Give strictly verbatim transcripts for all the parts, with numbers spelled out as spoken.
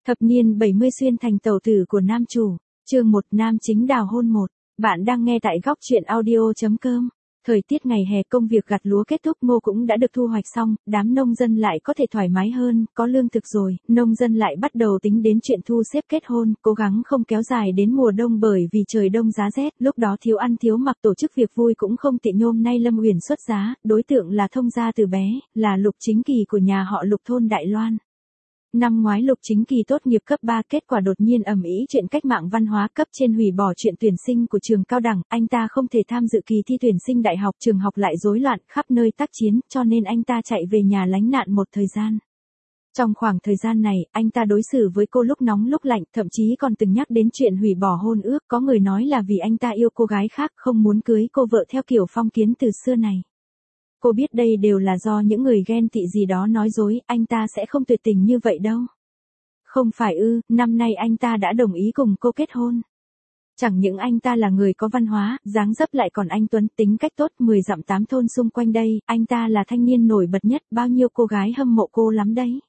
Thập niên bảy mươi xuyên thành tẩu tử của nam chủ. Chương một, nam chính đào hôn một. Bạn đang nghe tại góc truyện audio chấm com. Thời tiết ngày hè, công việc gặt lúa kết thúc, ngô cũng đã được thu hoạch xong, đám nông dân lại có thể thoải mái hơn, có lương thực rồi, nông dân lại bắt đầu tính đến chuyện thu xếp kết hôn, cố gắng không kéo dài đến mùa đông bởi vì trời đông giá rét, lúc đó thiếu ăn thiếu mặc tổ chức việc vui cũng không tiện. Nhôm nay Lâm Uyển xuất giá, đối tượng là thông gia từ bé, là Lục Chính Kỳ của nhà họ Lục thôn Đại Loan. Năm ngoái Lục Chính Kỳ tốt nghiệp cấp ba, kết quả đột nhiên ầm ĩ chuyện cách mạng văn hóa cấp trên hủy bỏ chuyện tuyển sinh của trường cao đẳng, anh ta không thể tham dự kỳ thi tuyển sinh đại học, trường học lại rối loạn, khắp nơi tác chiến, cho nên anh ta chạy về nhà lánh nạn một thời gian. Trong khoảng thời gian này, anh ta đối xử với cô lúc nóng lúc lạnh, thậm chí còn từng nhắc đến chuyện hủy bỏ hôn ước, có người nói là vì anh ta yêu cô gái khác, không muốn cưới cô vợ theo kiểu phong kiến từ xưa này. Cô biết đây đều là do những người ghen tị gì đó nói dối, anh ta sẽ không tuyệt tình như vậy đâu. Không phải ư, năm nay anh ta đã đồng ý cùng cô kết hôn. Chẳng những anh ta là người có văn hóa, dáng dấp lại còn anh tuấn, tính cách tốt, mười dặm tám thôn xung quanh đây, anh ta là thanh niên nổi bật nhất, bao nhiêu cô gái hâm mộ cô lắm đấy.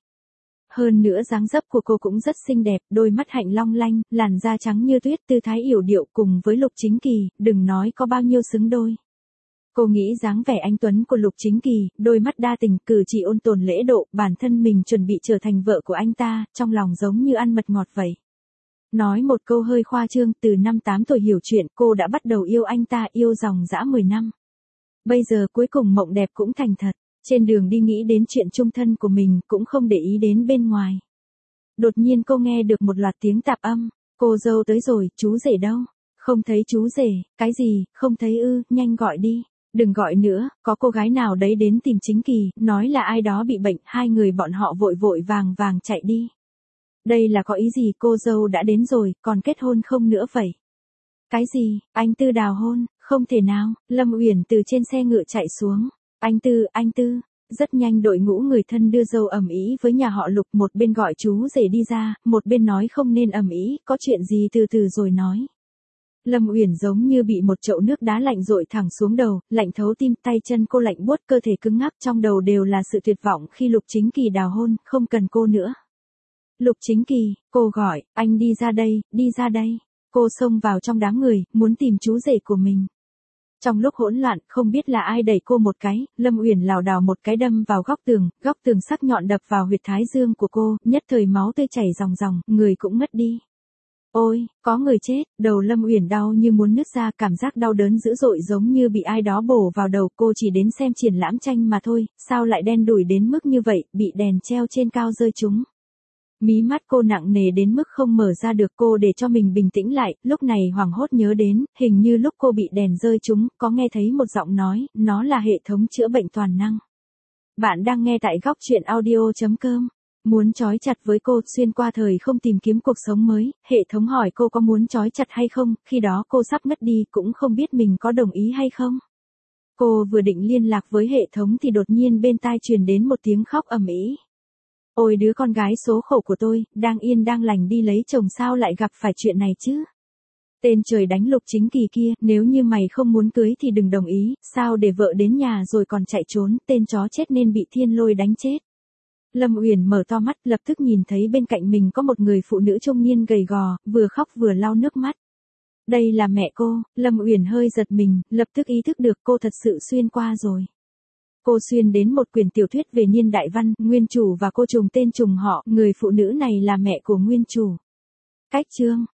Hơn nữa dáng dấp của cô cũng rất xinh đẹp, đôi mắt hạnh long lanh, làn da trắng như tuyết, tư thái yểu điệu, cùng với Lục Chính Kỳ, đừng nói có bao nhiêu xứng đôi. Cô nghĩ dáng vẻ anh tuấn của Lục Chính Kỳ, đôi mắt đa tình, cử chỉ ôn tồn lễ độ, bản thân mình chuẩn bị trở thành vợ của anh ta, trong lòng giống như ăn mật ngọt vậy. Nói một câu hơi khoa trương, từ năm tám tuổi hiểu chuyện, cô đã bắt đầu yêu anh ta, yêu dòng dã mười năm. Bây giờ cuối cùng mộng đẹp cũng thành thật, trên đường đi nghĩ đến chuyện chung thân của mình, cũng không để ý đến bên ngoài. Đột nhiên cô nghe được một loạt tiếng tạp âm, cô dâu tới rồi, chú rể đâu? Không thấy chú rể, cái gì, không thấy ư, nhanh gọi đi. Đừng gọi nữa, có cô gái nào đấy đến tìm Chính Kỳ, nói là ai đó bị bệnh, hai người bọn họ vội vội vàng vàng chạy đi. Đây là có ý gì, cô dâu đã đến rồi, còn kết hôn không nữa vậy? Cái gì, anh Tư đào hôn, không thể nào, Lâm Uyển từ trên xe ngựa chạy xuống. Anh Tư, anh Tư, rất nhanh đội ngũ người thân đưa dâu ầm ĩ với nhà họ Lục, một bên gọi chú rể đi ra, một bên nói không nên ầm ĩ, có chuyện gì từ từ rồi nói. Lâm Uyển giống như bị một chậu nước đá lạnh dội thẳng xuống đầu, lạnh thấu tim, tay chân cô lạnh buốt, cơ thể cứng ngắc, trong đầu đều là sự tuyệt vọng khi Lục Chính Kỳ đào hôn, không cần cô nữa. Lục Chính Kỳ, cô gọi, anh đi ra đây, đi ra đây. Cô xông vào trong đám người, muốn tìm chú rể của mình. Trong lúc hỗn loạn, không biết là ai đẩy cô một cái, Lâm Uyển lảo đảo một cái đâm vào góc tường, góc tường sắc nhọn đập vào huyệt thái dương của cô, nhất thời máu tươi chảy ròng ròng, người cũng mất đi. Ôi, có người chết, đầu Lâm Uyển đau như muốn nứt ra, cảm giác đau đớn dữ dội giống như bị ai đó bổ vào đầu. Cô chỉ đến xem triển lãm tranh mà thôi, sao lại đen đủi đến mức như vậy, bị đèn treo trên cao rơi trúng. Mí mắt cô nặng nề đến mức không mở ra được, cô để cho mình bình tĩnh lại, lúc này hoảng hốt nhớ đến, hình như lúc cô bị đèn rơi trúng, có nghe thấy một giọng nói, nó là hệ thống chữa bệnh toàn năng. Bạn đang nghe tại góc truyện audio chấm com. Muốn trói chặt với cô, xuyên qua thời không tìm kiếm cuộc sống mới, hệ thống hỏi cô có muốn trói chặt hay không, khi đó cô sắp ngất đi, cũng không biết mình có đồng ý hay không. Cô vừa định liên lạc với hệ thống thì đột nhiên bên tai truyền đến một tiếng khóc ầm ĩ. Ôi đứa con gái số khổ của tôi, đang yên đang lành đi lấy chồng sao lại gặp phải chuyện này chứ? Tên trời đánh Lục Chính Kỳ kia, nếu như mày không muốn cưới thì đừng đồng ý, sao để vợ đến nhà rồi còn chạy trốn, tên chó chết nên bị thiên lôi đánh chết. Lâm Uyển mở to mắt, lập tức nhìn thấy bên cạnh mình có một người phụ nữ trung niên gầy gò, vừa khóc vừa lau nước mắt. Đây là mẹ cô. Lâm Uyển hơi giật mình, lập tức ý thức được cô thật sự xuyên qua rồi. Cô xuyên đến một quyển tiểu thuyết về niên đại văn, nguyên chủ và cô trùng tên trùng họ, người phụ nữ này là mẹ của nguyên chủ. Cách chương,